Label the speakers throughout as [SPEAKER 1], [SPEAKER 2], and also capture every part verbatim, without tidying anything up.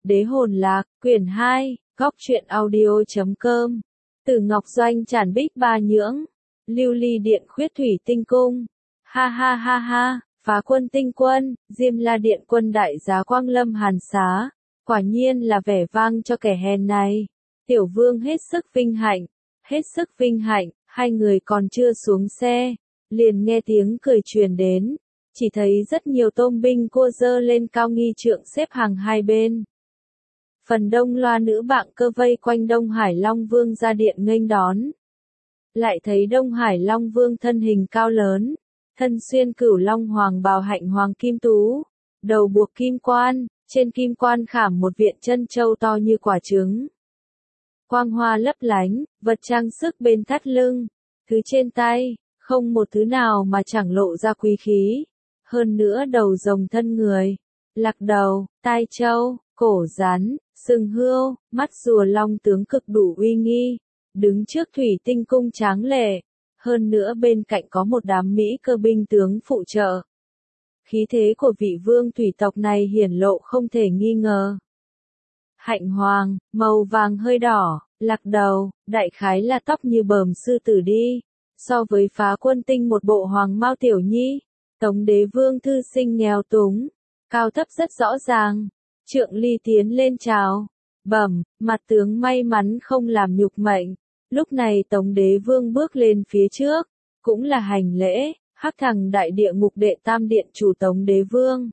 [SPEAKER 1] Đế hồn lạc, quyển hai, góc truyện audio chấm com. Từ Ngọc Doanh Tràn Bích Ba Nhưỡng. Lưu Ly Điện Khuyết Thủy Tinh Cung. Ha ha ha ha, Phá Quân Tinh Quân, Diêm La Điện Quân Đại Giá Quang Lâm Hàn Xá. Quả nhiên là vẻ vang cho kẻ hèn này. Tiểu Vương hết sức vinh hạnh, hết sức vinh hạnh, hai người còn chưa xuống xe, liền nghe tiếng cười truyền đến. Chỉ thấy rất nhiều tôm binh cua dơ lên cao nghi trượng xếp hàng hai bên. Phần đông loa nữ bạng cơ vây quanh Đông Hải Long Vương ra điện nghênh đón. Lại thấy Đông Hải Long Vương thân hình cao lớn, thân xuyên cửu long hoàng bào hạnh hoàng kim tú, đầu buộc kim quan, trên kim quan khảm một viện chân châu to như quả trứng. Quang hoa lấp lánh, vật trang sức bên thắt lưng, thứ trên tay, không một thứ nào mà chẳng lộ ra quý khí. Hơn nữa đầu rồng thân người, lạc đầu, tai trâu, cổ rắn, sừng hươu, mắt rùa long tướng cực đủ uy nghi, đứng trước thủy tinh cung tráng lệ. Hơn nữa bên cạnh có một đám Mỹ cơ binh tướng phụ trợ. Khí thế của vị vương thủy tộc này hiển lộ không thể nghi ngờ. Hạnh hoàng, màu vàng hơi đỏ, lạc đầu, đại khái là tóc như bờm sư tử đi. So với Phá Quân Tinh một bộ hoàng mao tiểu nhi, Tống Đế Vương thư sinh nghèo túng, cao thấp rất rõ ràng. Trượng Ly tiến lên chào, bẩm, mặt tướng may mắn không làm nhục mệnh. Lúc này Tống Đế Vương bước lên phía trước, cũng là hành lễ, hắc thằng đại địa ngục đệ tam điện chủ Tống Đế Vương.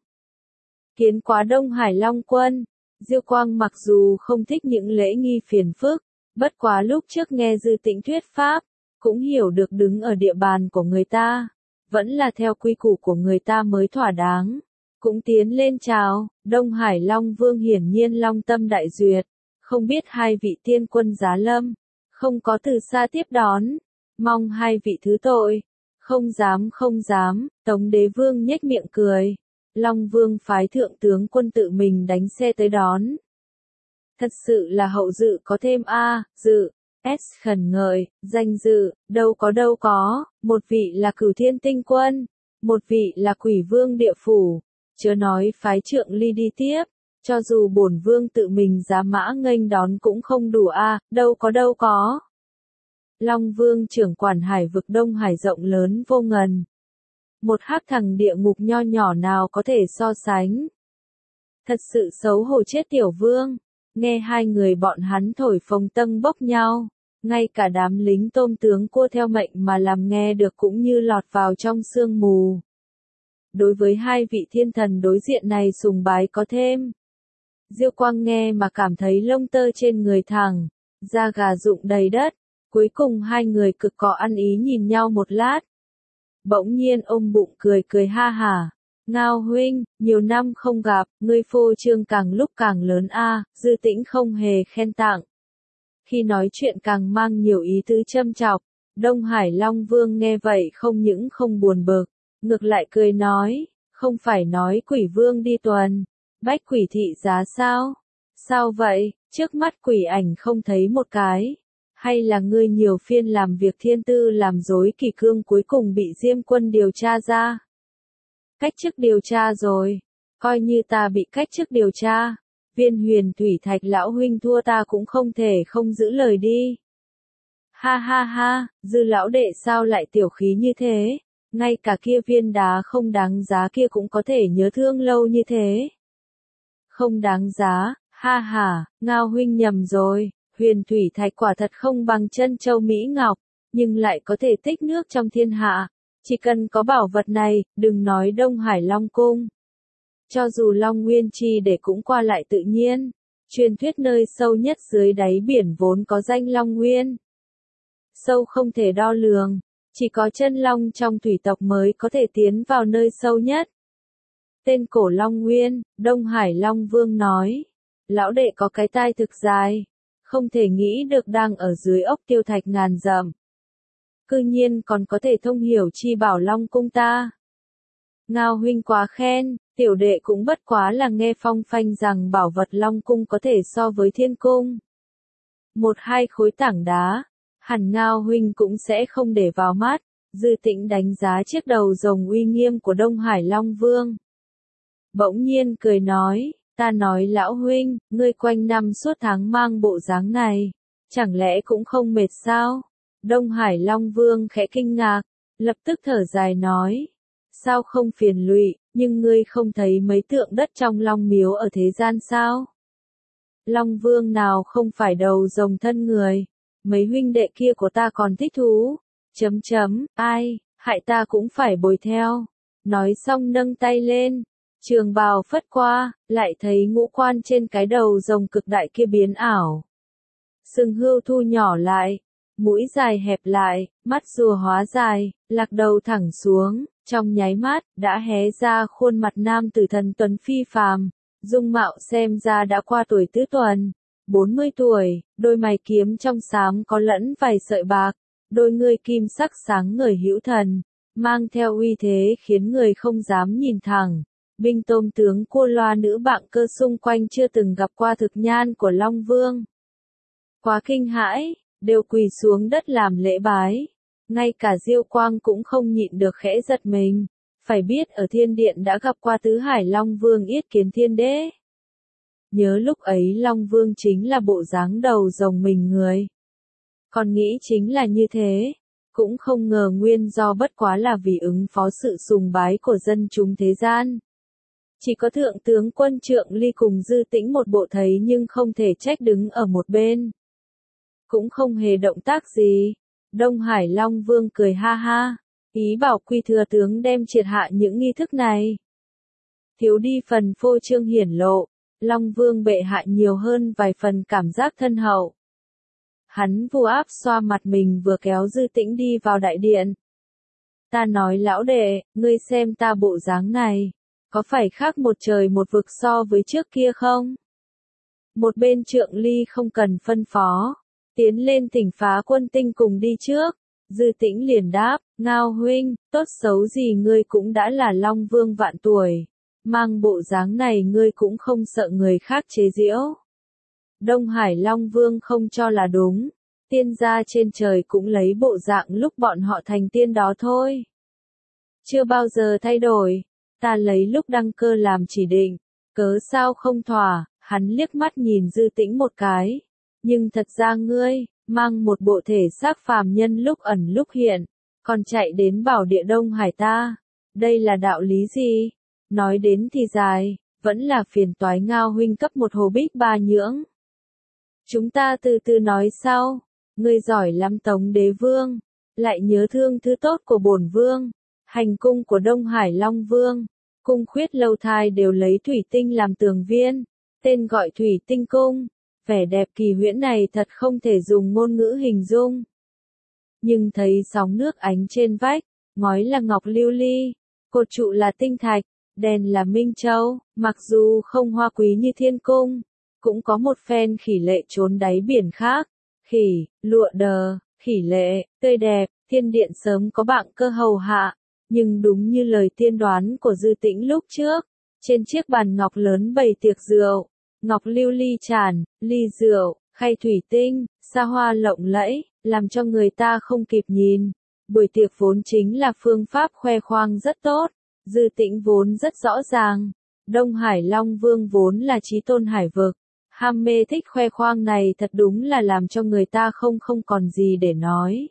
[SPEAKER 1] Kiến quá Đông Hải Long Quân. Diêu Quang mặc dù không thích những lễ nghi phiền phức, bất quá lúc trước nghe Dư Tĩnh thuyết pháp, cũng hiểu được đứng ở địa bàn của người ta, vẫn là theo quy củ của người ta mới thỏa đáng. Cũng tiến lên chào, Đông Hải Long Vương hiển nhiên long tâm đại duyệt, không biết hai vị tiên quân giá lâm, không có từ xa tiếp đón, mong hai vị thứ tội. Không dám không dám, Tống Đế Vương nhếch miệng cười. Long Vương phái thượng tướng quân tự mình đánh xe tới đón. Thật sự là hậu dự có thêm a, dự, s khẩn ngợi, danh dự, đâu có đâu có, một vị là Cửu Thiên Tinh Quân, một vị là Quỷ Vương địa phủ, chớ nói phái Trượng Ly đi tiếp, cho dù bổn vương tự mình giá mã nghênh đón cũng không đủ a, đâu có đâu có. Long Vương trưởng quản hải vực Đông Hải rộng lớn vô ngần. Một hắc thằng địa ngục nho nhỏ nào có thể so sánh. Thật sự xấu hổ chết tiểu vương. Nghe hai người bọn hắn thổi phồng tâng bốc nhau. Ngay cả đám lính tôm tướng cua theo mệnh mà làm nghe được cũng như lọt vào trong sương mù. Đối với hai vị thiên thần đối diện này sùng bái có thêm. Diêu Quang nghe mà cảm thấy lông tơ trên người thẳng, da gà rụng đầy đất. Cuối cùng hai người cực có ăn ý nhìn nhau một lát. Bỗng nhiên ôm bụng cười cười ha hả. Ngao huynh, nhiều năm không gặp, ngươi phô trương càng lúc càng lớn a, Dư Tĩnh không hề khen tặng. Khi nói chuyện càng mang nhiều ý tứ châm chọc, Đông Hải Long Vương nghe vậy không những không buồn bực, ngược lại cười nói, không phải nói Quỷ Vương đi tuần, bách quỷ thị giá sao? Sao vậy, trước mắt quỷ ảnh không thấy một cái. Hay là ngươi nhiều phiên làm việc thiên tư làm dối kỷ cương cuối cùng bị Diêm Quân điều tra ra? Cách chức điều tra rồi, coi như ta bị cách chức điều tra, Viên Huyền Thủy Thạch lão huynh thua ta cũng không thể không giữ lời đi. Ha ha ha, Dư lão đệ sao lại tiểu khí như thế, ngay cả kia viên đá không đáng giá kia cũng có thể nhớ thương lâu như thế. Không đáng giá, ha ha, Ngao huynh nhầm rồi. Huyền Thủy Thạch quả thật không bằng chân châu Mỹ Ngọc, nhưng lại có thể tích nước trong thiên hạ. Chỉ cần có bảo vật này, đừng nói Đông Hải Long Cung. Cho dù Long Nguyên Chi để cũng qua lại tự nhiên. Truyền thuyết nơi sâu nhất dưới đáy biển vốn có danh Long Nguyên. Sâu không thể đo lường, chỉ có chân long trong thủy tộc mới có thể tiến vào nơi sâu nhất. Tên cổ Long Nguyên, Đông Hải Long Vương nói. Lão đệ có cái tai thực dài. Không thể nghĩ được đang ở dưới ốc tiêu thạch ngàn dặm. Cư nhiên còn có thể thông hiểu chi bảo Long Cung ta. Ngao huynh quá khen, tiểu đệ cũng bất quá là nghe phong phanh rằng bảo vật Long Cung có thể so với Thiên Cung. Một hai khối tảng đá, hẳn Ngao huynh cũng sẽ không để vào mắt. Dư Tĩnh đánh giá chiếc đầu rồng uy nghiêm của Đông Hải Long Vương. Bỗng nhiên cười nói, Ta nói lão huynh, ngươi quanh năm suốt tháng mang bộ dáng này, chẳng lẽ cũng không mệt sao? Đông Hải Long Vương khẽ kinh ngạc, lập tức thở dài nói, sao không phiền lụy, nhưng ngươi không thấy mấy tượng đất trong Long Miếu ở thế gian sao? Long Vương nào không phải đầu rồng thân người, mấy huynh đệ kia của ta còn thích thú, chấm chấm, ai, hại ta cũng phải bồi theo. Nói xong nâng tay lên, trường bào phất qua, lại thấy ngũ quan trên cái đầu rồng cực đại kia biến ảo. Sừng hươu thu nhỏ lại, mũi dài hẹp lại, mắt rùa hóa dài, lạc đầu thẳng xuống, trong nháy mắt, đã hé ra khuôn mặt nam tử thần tuấn phi phàm, dung mạo xem ra đã qua tuổi tứ tuần, bốn mươi tuổi, đôi mày kiếm trong xám có lẫn vài sợi bạc, đôi ngươi kim sắc sáng ngời hữu thần, mang theo uy thế khiến người không dám nhìn thẳng. Binh tôm tướng cô loa nữ bạn cơ xung quanh chưa từng gặp qua thực nhan của Long Vương. Quá kinh hãi, đều quỳ xuống đất làm lễ bái. Ngay cả Diêu Quang cũng không nhịn được khẽ giật mình. Phải biết ở thiên điện đã gặp qua tứ hải Long Vương yết kiến thiên đế. Nhớ lúc ấy Long Vương chính là bộ dáng đầu rồng mình người. Còn nghĩ chính là như thế. Cũng không ngờ nguyên do bất quá là vì ứng phó sự sùng bái của dân chúng thế gian. Chỉ có thượng tướng quân Trượng Ly cùng Dư Tĩnh một bộ thấy nhưng không thể trách đứng ở một bên. Cũng không hề động tác gì. Đông Hải Long Vương cười ha ha, ý bảo Quy thừa tướng đem triệt hạ những nghi thức này. Thiếu đi phần phô trương hiển lộ, Long Vương bệ hạ nhiều hơn vài phần cảm giác thân hậu. Hắn vu áp xoa mặt mình vừa kéo Dư Tĩnh đi vào đại điện. Ta nói lão đệ, ngươi xem ta bộ dáng này, có phải khác một trời một vực so với trước kia không? Một bên Trượng Ly không cần phân phó, tiến lên thỉnh phá quân tinh cùng đi trước. Dư Tĩnh liền đáp, Ngao huynh, tốt xấu gì ngươi cũng đã là Long Vương vạn tuổi, mang bộ dáng này ngươi cũng không sợ người khác chế giễu. Đông Hải Long Vương không cho là đúng, tiên gia trên trời cũng lấy bộ dạng lúc bọn họ thành tiên đó thôi. Chưa bao giờ thay đổi, ta lấy lúc đăng cơ làm chỉ định, cớ sao không thỏa, hắn liếc mắt nhìn Dư Tĩnh một cái. Nhưng thật ra ngươi, mang một bộ thể xác phàm nhân lúc ẩn lúc hiện, còn chạy đến bảo địa Đông Hải ta, đây là đạo lý gì? Nói đến thì dài, vẫn là phiền toái Ngao huynh cấp một hồ bích ba nhưỡng. Chúng ta từ từ nói sau, ngươi giỏi lắm Tống Đế Vương, lại nhớ thương thứ tốt của bổn vương, hành cung của Đông Hải Long Vương, cung khuyết lâu thai đều lấy thủy tinh làm tường viên, tên gọi Thủy Tinh Cung, vẻ đẹp kỳ huyễn này thật không thể dùng ngôn ngữ hình dung. Nhưng thấy sóng nước ánh trên vách, ngói là ngọc lưu ly, cột trụ là tinh thạch, đèn là minh châu, mặc dù không hoa quý như thiên cung, cũng có một phen khỉ lệ trốn đáy biển khác. Khỉ, lụa đờ, khỉ lệ, tươi đẹp, thiên điện sớm có bạn cơ hầu hạ, nhưng đúng như lời tiên đoán của Dư Tĩnh lúc trước, trên chiếc bàn ngọc lớn bày tiệc rượu, ngọc lưu ly tràn, ly rượu, khay thủy tinh, xa hoa lộng lẫy, làm cho người ta không kịp nhìn. Buổi tiệc vốn chính là phương pháp khoe khoang rất tốt, Dư Tĩnh vốn rất rõ ràng, Đông Hải Long Vương vốn là chí tôn hải vực. Ham mê thích khoe khoang này thật đúng là làm cho người ta không không còn gì để nói.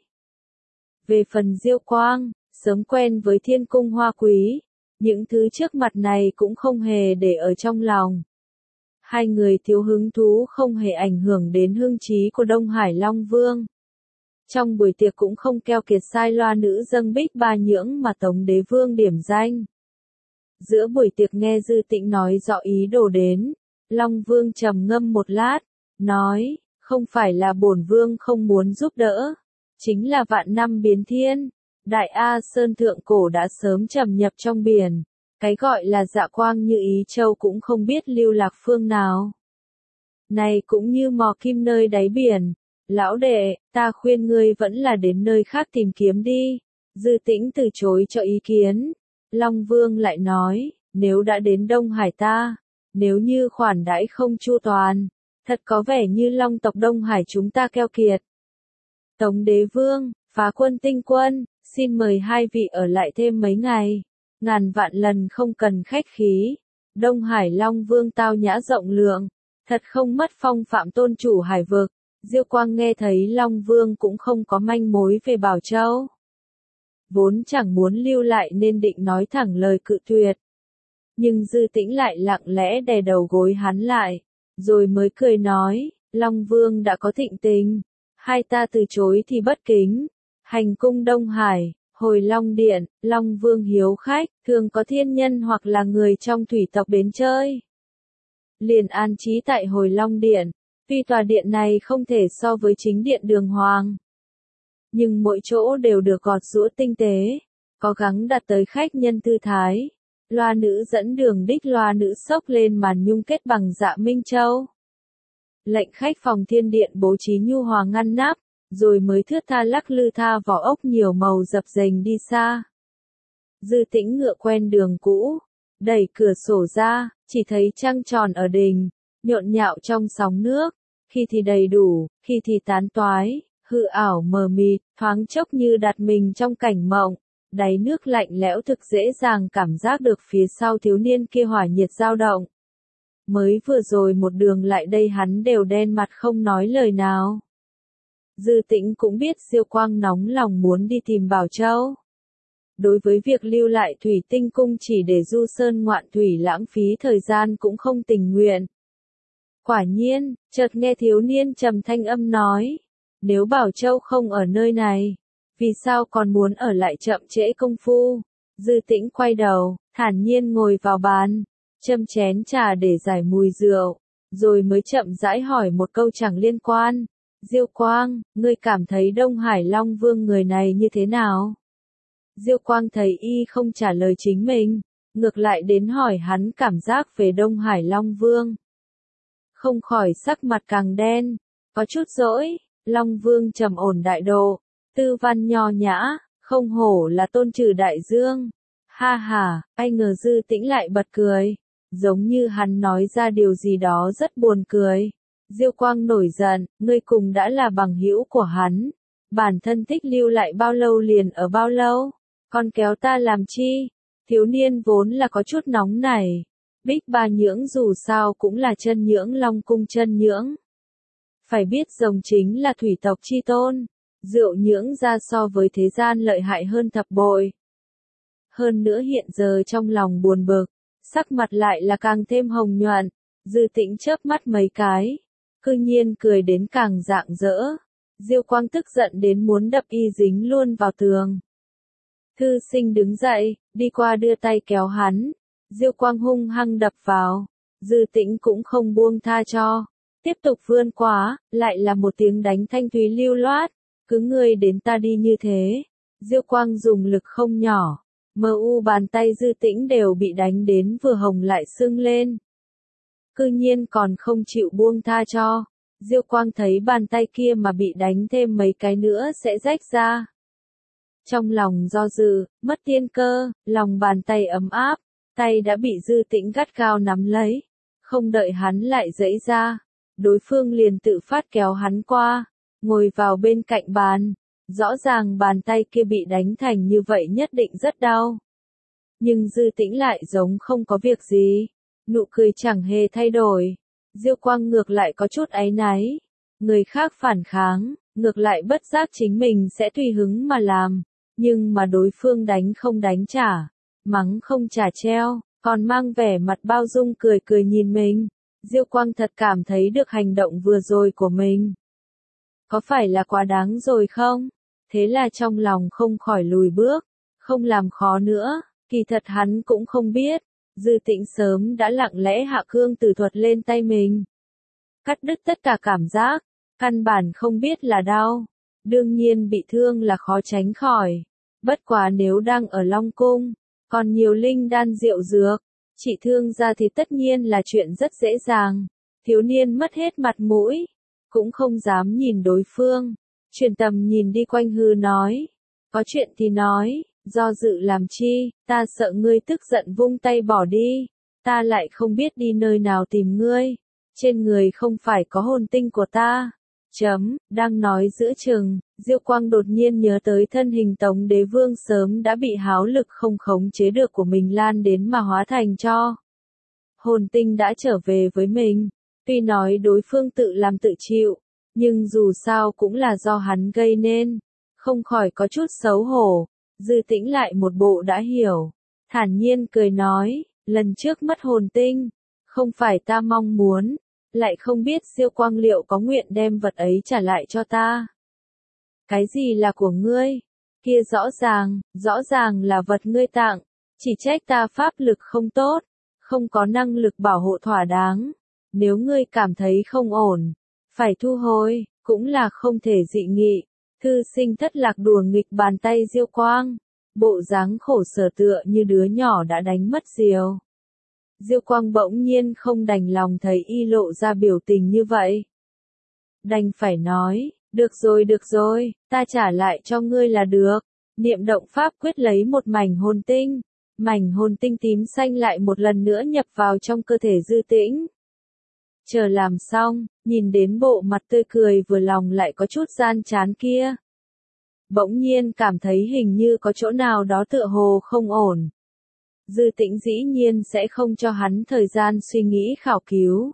[SPEAKER 1] Về phần Diêu Quang, sớm quen với thiên cung hoa quý, những thứ trước mặt này cũng không hề để ở trong lòng. Hai người thiếu hứng thú không hề ảnh hưởng đến hương trí của Đông Hải Long Vương. Trong buổi tiệc cũng không keo kiệt sai loa nữ dâng bích ba nhưỡng mà Tống Đế Vương điểm danh. Giữa buổi tiệc nghe Dư Tĩnh nói rõ ý đồ đến. Long Vương trầm ngâm một lát, nói, không phải là bổn vương không muốn giúp đỡ, chính là vạn năm biến thiên, Đại A Sơn thượng cổ đã sớm trầm nhập trong biển, cái gọi là dạ quang như Ý Châu cũng không biết lưu lạc phương nào. Này cũng như mò kim nơi đáy biển, lão đệ, ta khuyên ngươi vẫn là đến nơi khác tìm kiếm đi. Dư Tĩnh từ chối cho ý kiến, Long Vương lại nói, nếu đã đến Đông Hải ta, nếu như khoản đãi không chu toàn, thật có vẻ như Long tộc Đông Hải chúng ta keo kiệt. Tống Đế Vương, Phá Quân Tinh Quân, xin mời hai vị ở lại thêm mấy ngày, ngàn vạn lần không cần khách khí, Đông Hải Long Vương tao nhã rộng lượng, thật không mất phong phạm tôn chủ hải vực. Diêu Quang nghe thấy Long Vương cũng không có manh mối về Bảo Châu. Vốn chẳng muốn lưu lại nên định nói thẳng lời cự tuyệt. Nhưng Dư Tĩnh lại lặng lẽ đè đầu gối hắn lại, rồi mới cười nói, Long Vương đã có thịnh tình, hai ta từ chối thì bất kính. Hành cung Đông Hải, Hồi Long Điện, Long Vương hiếu khách, thường có thiên nhân hoặc là người trong thủy tộc đến chơi. Liền an trí tại Hồi Long Điện, tuy tòa điện này không thể so với chính điện Đường Hoàng. Nhưng mỗi chỗ đều được gọt giũa tinh tế, có gắng đặt tới khách nhân tư thái. Loa nữ dẫn đường đích loa nữ xốc lên màn nhung kết bằng dạ Minh Châu. Lệnh khách phòng thiên điện bố trí nhu hòa ngăn nắp, rồi mới thướt tha lắc lư tha vỏ ốc nhiều màu dập dềnh đi xa. Dư Tĩnh ngựa quen đường cũ, đẩy cửa sổ ra, chỉ thấy trăng tròn ở đình, nhộn nhạo trong sóng nước, khi thì đầy đủ, khi thì tán toái, hư ảo mờ mịt, thoáng chốc như đặt mình trong cảnh mộng. Đáy nước lạnh lẽo thực dễ dàng cảm giác được phía sau thiếu niên kia hỏa nhiệt dao động. Mới vừa rồi một đường lại đây hắn đều đen mặt không nói lời nào. Dư Tĩnh cũng biết Diêu Quang nóng lòng muốn đi tìm Bảo Châu. Đối với việc lưu lại Thủy Tinh Cung chỉ để du sơn ngoạn thủy lãng phí thời gian cũng không tình nguyện. Quả nhiên, chợt nghe thiếu niên trầm thanh âm nói, nếu Bảo Châu không ở nơi này, vì sao còn muốn ở lại chậm trễ công phu? Dư Tĩnh quay đầu, thản nhiên ngồi vào bàn, châm chén trà để giải mùi rượu, rồi mới chậm rãi hỏi một câu chẳng liên quan. Diêu Quang, ngươi cảm thấy Đông Hải Long Vương người này như thế nào? Diêu Quang thấy y không trả lời chính mình, ngược lại đến hỏi hắn cảm giác về Đông Hải Long Vương. Không khỏi sắc mặt càng đen, có chút dỗi, Long Vương trầm ổn đại độ, tư văn nho nhã, không hổ là tôn trừ đại dương. Ha ha, ai ngờ Dư Tĩnh lại bật cười, giống như hắn nói ra điều gì đó rất buồn cười. Diêu Quang nổi giận, ngươi cùng đã là bằng hữu của hắn, bản thân thích lưu lại bao lâu liền ở bao lâu, còn kéo ta làm chi? Thiếu niên vốn là có chút nóng này. Bích Ba Nhưỡng dù sao cũng là chân nhưỡng Long Cung chân nhưỡng. Phải biết rồng chính là thủy tộc chi tôn, rượu nhưỡng ra so với thế gian lợi hại hơn thập bội. Hơn nữa hiện giờ trong lòng buồn bực, sắc mặt lại là càng thêm hồng nhuận. Dư Tĩnh chớp mắt mấy cái, cư nhiên cười đến càng rạng rỡ. Diêu Quang tức giận đến muốn đập y dính luôn vào tường. Thư sinh đứng dậy, đi qua đưa tay kéo hắn. Diêu Quang hung hăng đập vào. Dư Tĩnh cũng không buông tha cho. Tiếp tục vươn quá, lại là một tiếng đánh thanh thúy lưu loát. Cứ ngươi đến ta đi như thế. Diêu Quang dùng lực không nhỏ. Mờ u bàn tay Dư Tĩnh đều bị đánh đến vừa hồng lại sưng lên. Cư nhiên còn không chịu buông tha cho. Diêu Quang thấy bàn tay kia mà bị đánh thêm mấy cái nữa sẽ rách ra. Trong lòng do dự, mất tiên cơ, lòng bàn tay ấm áp, tay đã bị Dư Tĩnh gắt gao nắm lấy. Không đợi hắn lại giãy ra, đối phương liền tự phát kéo hắn qua, ngồi vào bên cạnh bàn. Rõ ràng bàn tay kia bị đánh thành như vậy nhất định rất đau. Nhưng Dư Tĩnh lại giống không có việc gì, nụ cười chẳng hề thay đổi. Diêu Quang ngược lại có chút áy náy. Người khác phản kháng, ngược lại bất giác chính mình sẽ tùy hứng mà làm. Nhưng mà đối phương đánh không đánh trả, mắng không trả treo, còn mang vẻ mặt bao dung cười cười nhìn mình. Diêu Quang thật cảm thấy được hành động vừa rồi của mình. Có phải là quá đáng rồi không? Thế là trong lòng không khỏi lùi bước, không làm khó nữa. Kỳ thật hắn cũng không biết, Dư Tĩnh sớm đã lặng lẽ hạ cương tử thuật lên tay mình. Cắt đứt tất cả cảm giác, căn bản không biết là đau. Đương nhiên bị thương là khó tránh khỏi. Bất quá nếu đang ở Long Cung, còn nhiều linh đan rượu dược, trị thương ra thì tất nhiên là chuyện rất dễ dàng. Thiếu niên mất hết mặt mũi, cũng không dám nhìn đối phương. Chuyển tầm nhìn đi quanh hư nói, có chuyện thì nói, do dự làm chi, ta sợ ngươi tức giận vung tay bỏ đi, ta lại không biết đi nơi nào tìm ngươi, trên người không phải có hồn tinh của ta. Chấm, đang nói giữa chừng, Diêu Quang đột nhiên nhớ tới thân hình Tống Đế Vương sớm đã bị háo lực không khống chế được của mình lan đến mà hóa thành tro. Hồn tinh đã trở về với mình. Tuy nói đối phương tự làm tự chịu, nhưng dù sao cũng là do hắn gây nên. Không khỏi có chút xấu hổ. Dư Tĩnh lại một bộ đã hiểu. Thản nhiên cười nói, lần trước mất hồn tinh. Không phải ta mong muốn. Lại không biết Diêu Quang liệu có nguyện đem vật ấy trả lại cho ta. Cái gì là của ngươi? Kia rõ ràng, rõ ràng là vật ngươi tặng. Chỉ trách ta pháp lực không tốt. Không có năng lực bảo hộ thỏa đáng. Nếu ngươi cảm thấy không ổn, phải thu hồi, cũng là không thể dị nghị. Thư sinh thất lạc đùa nghịch bàn tay Diêu Quang. Bộ dáng khổ sở tựa như đứa nhỏ đã đánh mất diều. Diêu Quang bỗng nhiên không đành lòng thấy y lộ ra biểu tình như vậy. Đành phải nói, được rồi được rồi, ta trả lại cho ngươi là được. Niệm động pháp quyết lấy một mảnh hồn tinh. Mảnh hồn tinh tím xanh lại một lần nữa nhập vào trong cơ thể Dư Tĩnh. Chờ làm xong, nhìn đến bộ mặt tươi cười vừa lòng lại có chút gian chán kia. Bỗng nhiên cảm thấy hình như có chỗ nào đó tựa hồ không ổn. Dư Tĩnh dĩ nhiên sẽ không cho hắn thời gian suy nghĩ khảo cứu.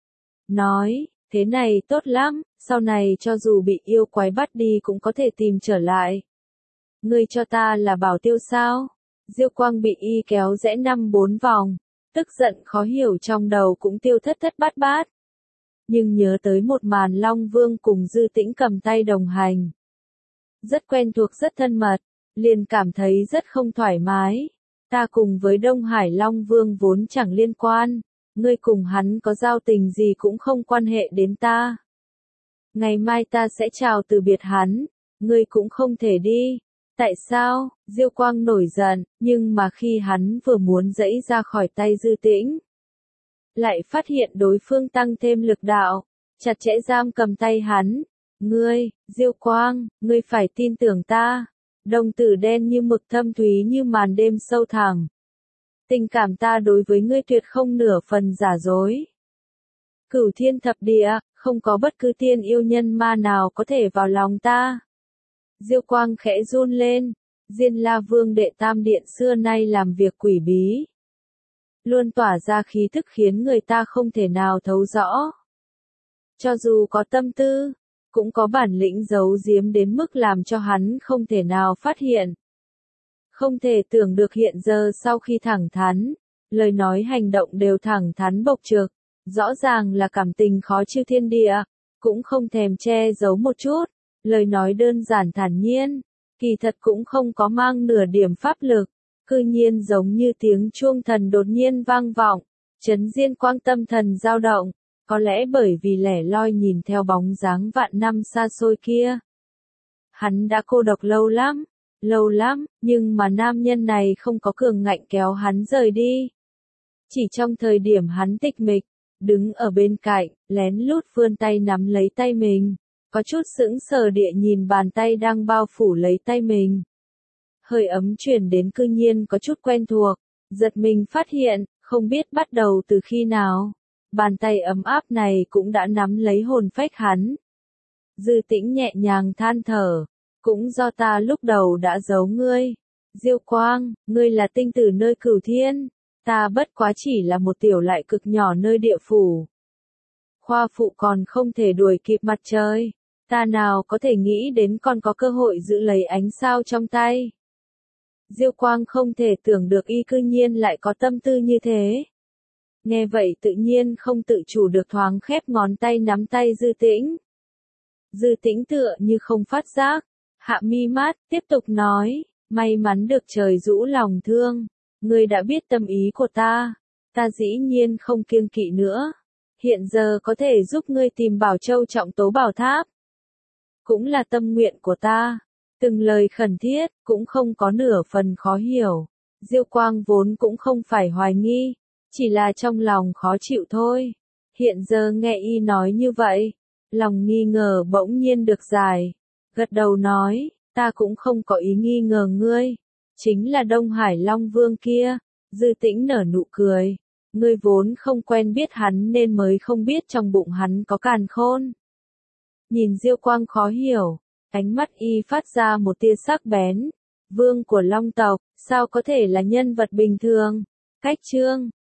[SPEAKER 1] Nói, thế này tốt lắm, sau này cho dù bị yêu quái bắt đi cũng có thể tìm trở lại. Ngươi cho ta là bảo tiêu sao? Diêu Quang bị y kéo rẽ năm bốn vòng, tức giận khó hiểu trong đầu cũng tiêu thất thất bát bát. Nhưng nhớ tới một màn Long Vương cùng Dư Tĩnh cầm tay đồng hành. Rất quen thuộc rất thân mật, liền cảm thấy rất không thoải mái. Ta cùng với Đông Hải Long Vương vốn chẳng liên quan, ngươi cùng hắn có giao tình gì cũng không quan hệ đến ta. Ngày mai ta sẽ chào từ biệt hắn, ngươi cũng không thể đi. Tại sao? Diêu Quang nổi giận, nhưng mà khi hắn vừa muốn giãy ra khỏi tay Dư Tĩnh, lại phát hiện đối phương tăng thêm lực đạo, chặt chẽ giam cầm tay hắn. Ngươi, Diêu Quang, ngươi phải tin tưởng ta. Đồng tử đen như mực thâm thúy như màn đêm sâu thẳm. Tình cảm ta đối với ngươi tuyệt không nửa phần giả dối. Cửu thiên thập địa, không có bất cứ tiên yêu nhân ma nào có thể vào lòng ta. Diêu Quang khẽ run lên. Diên La Vương đệ tam điện xưa nay làm việc quỷ bí. Luôn tỏa ra khí thức khiến người ta không thể nào thấu rõ. Cho dù có tâm tư, cũng có bản lĩnh giấu giếm đến mức làm cho hắn không thể nào phát hiện. Không thể tưởng được hiện giờ sau khi thẳng thắn, lời nói hành động đều thẳng thắn bộc trực, rõ ràng là cảm tình khó chịu thiên địa, cũng không thèm che giấu một chút, lời nói đơn giản thản nhiên, kỳ thật cũng không có mang nửa điểm pháp lực, cư nhiên giống như tiếng chuông thần đột nhiên vang vọng, chấn Diên Quang tâm thần dao động. Có lẽ bởi vì lẻ loi nhìn theo bóng dáng vạn năm xa xôi kia. Hắn đã cô độc lâu lắm, lâu lắm, nhưng mà nam nhân này không có cường ngạnh kéo hắn rời đi. Chỉ trong thời điểm hắn tịch mịch, đứng ở bên cạnh, lén lút vươn tay nắm lấy tay mình, có chút sững sờ địa nhìn bàn tay đang bao phủ lấy tay mình. Hơi ấm truyền đến cư nhiên có chút quen thuộc, giật mình phát hiện, không biết bắt đầu từ khi nào. Bàn tay ấm áp này cũng đã nắm lấy hồn phách hắn. Dư Tĩnh nhẹ nhàng than thở. Cũng do ta lúc đầu đã giấu ngươi. Diêu Quang, ngươi là tinh tử nơi cửu thiên. Ta bất quá chỉ là một tiểu lại cực nhỏ nơi địa phủ. Khoa phụ còn không thể đuổi kịp mặt trời. Ta nào có thể nghĩ đến còn có cơ hội giữ lấy ánh sao trong tay. Diêu Quang không thể tưởng được y cư nhiên lại có tâm tư như thế. Nghe vậy tự nhiên không tự chủ được thoáng khép ngón tay nắm tay Dư Tĩnh. Dư Tĩnh tựa như không phát giác, hạ mi mắt, tiếp tục nói, may mắn được trời rũ lòng thương, ngươi đã biết tâm ý của ta, ta dĩ nhiên không kiêng kỵ nữa, hiện giờ có thể giúp ngươi tìm Bảo Châu Trọng Tố Bảo Tháp. Cũng là tâm nguyện của ta, từng lời khẩn thiết, cũng không có nửa phần khó hiểu, Diêu Quang vốn cũng không phải hoài nghi. Chỉ là trong lòng khó chịu thôi. Hiện giờ nghe y nói như vậy, lòng nghi ngờ bỗng nhiên được giải. Gật đầu nói, ta cũng không có ý nghi ngờ ngươi. Chính là Đông Hải Long Vương kia. Dư Tĩnh nở nụ cười. Ngươi vốn không quen biết hắn nên mới không biết trong bụng hắn có càn khôn. Nhìn Diêu Quang khó hiểu, ánh mắt y phát ra một tia sắc bén. Vương của Long tộc, sao có thể là nhân vật bình thường? Cách chương